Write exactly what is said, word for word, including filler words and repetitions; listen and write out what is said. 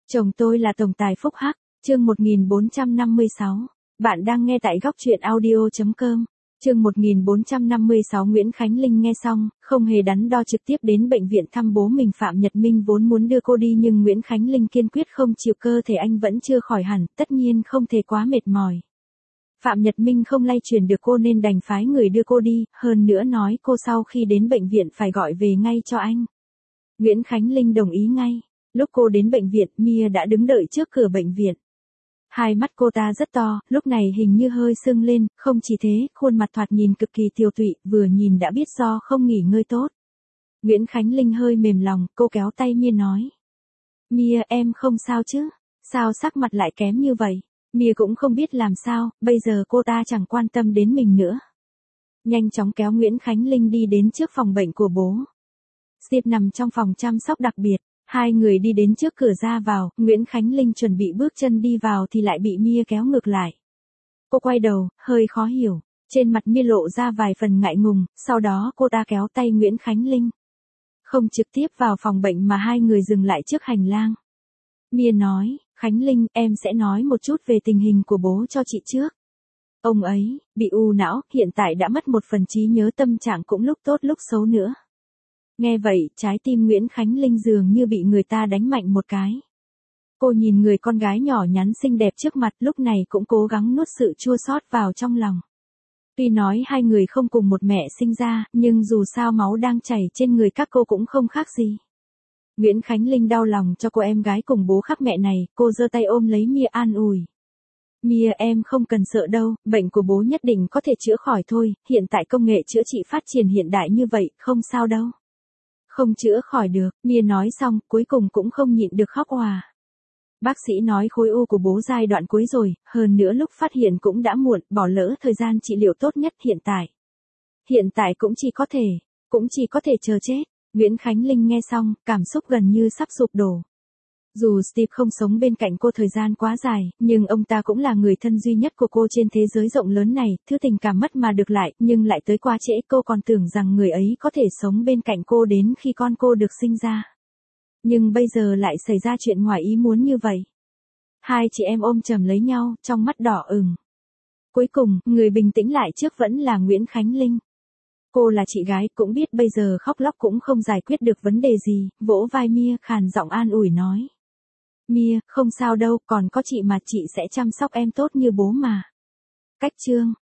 Chồng tôi là tổng tài phúc hắc, chương một nghìn bốn trăm năm mươi sáu. Bạn đang nghe tại góc truyện audio.com. Chương một nghìn bốn trăm năm mươi sáu. Nguyễn Khánh Linh nghe xong, không hề đắn đo trực tiếp đến bệnh viện thăm bố mình. Phạm Nhật Minh vốn muốn đưa cô đi nhưng Nguyễn Khánh Linh kiên quyết không chịu, cơ thể anh vẫn chưa khỏi hẳn, tất nhiên không thể quá mệt mỏi. Phạm Nhật Minh không lay chuyển được cô nên đành phái người đưa cô đi, hơn nữa nói cô sau khi đến bệnh viện phải gọi về ngay cho anh. Nguyễn Khánh Linh đồng ý ngay. Lúc cô đến bệnh viện, Mia đã đứng đợi trước cửa bệnh viện. Hai mắt cô ta rất to, lúc này hình như hơi sưng lên, không chỉ thế, khuôn mặt thoạt nhìn cực kỳ tiều tụy, vừa nhìn đã biết do không nghỉ ngơi tốt. Nguyễn Khánh Linh hơi mềm lòng, cô kéo tay Mia nói. Mia, em không sao chứ? Sao sắc mặt lại kém như vậy? Mia cũng không biết làm sao, bây giờ cô ta chẳng quan tâm đến mình nữa. Nhanh chóng kéo Nguyễn Khánh Linh đi đến trước phòng bệnh của bố. Diệp nằm trong phòng chăm sóc đặc biệt. Hai người đi đến trước cửa ra vào, Nguyễn Khánh Linh chuẩn bị bước chân đi vào thì lại bị Mia kéo ngược lại. Cô quay đầu, hơi khó hiểu, trên mặt Mia lộ ra vài phần ngại ngùng, sau đó cô ta kéo tay Nguyễn Khánh Linh. Không trực tiếp vào phòng bệnh mà hai người dừng lại trước hành lang. Mia nói, Khánh Linh, em sẽ nói một chút về tình hình của bố cho chị trước. Ông ấy, bị u não, hiện tại đã mất một phần trí nhớ, tâm trạng cũng lúc tốt lúc xấu nữa. Nghe vậy, trái tim Nguyễn Khánh Linh dường như bị người ta đánh mạnh một cái. Cô nhìn người con gái nhỏ nhắn xinh đẹp trước mặt, lúc này cũng cố gắng nuốt sự chua xót vào trong lòng. Tuy nói hai người không cùng một mẹ sinh ra, nhưng dù sao máu đang chảy trên người các cô cũng không khác gì. Nguyễn Khánh Linh đau lòng cho cô em gái cùng bố khác mẹ này, cô giơ tay ôm lấy Mia an ủi. Mia, em không cần sợ đâu, bệnh của bố nhất định có thể chữa khỏi thôi, hiện tại công nghệ chữa trị phát triển hiện đại như vậy, không sao đâu. Không chữa khỏi được, Mia nói xong, cuối cùng cũng không nhịn được khóc òa. Bác sĩ nói khối u của bố giai đoạn cuối rồi, hơn nữa lúc phát hiện cũng đã muộn, bỏ lỡ thời gian trị liệu tốt nhất hiện tại. Hiện tại cũng chỉ có thể, cũng chỉ có thể chờ chết. Nguyễn Khánh Linh nghe xong, cảm xúc gần như sắp sụp đổ. Dù Steve không sống bên cạnh cô thời gian quá dài, nhưng ông ta cũng là người thân duy nhất của cô trên thế giới rộng lớn này, thứ tình cảm mất mà được lại, nhưng lại tới quá trễ, cô còn tưởng rằng người ấy có thể sống bên cạnh cô đến khi con cô được sinh ra. Nhưng bây giờ lại xảy ra chuyện ngoài ý muốn như vậy. Hai chị em ôm chầm lấy nhau, trong mắt đỏ ửng. Cuối cùng, người bình tĩnh lại trước vẫn là Nguyễn Khánh Linh. Cô là chị gái, cũng biết bây giờ khóc lóc cũng không giải quyết được vấn đề gì, vỗ vai Mia khàn giọng an ủi nói. Mia, không sao đâu, còn có chị mà, chị sẽ chăm sóc em tốt như bố mà. Cách chương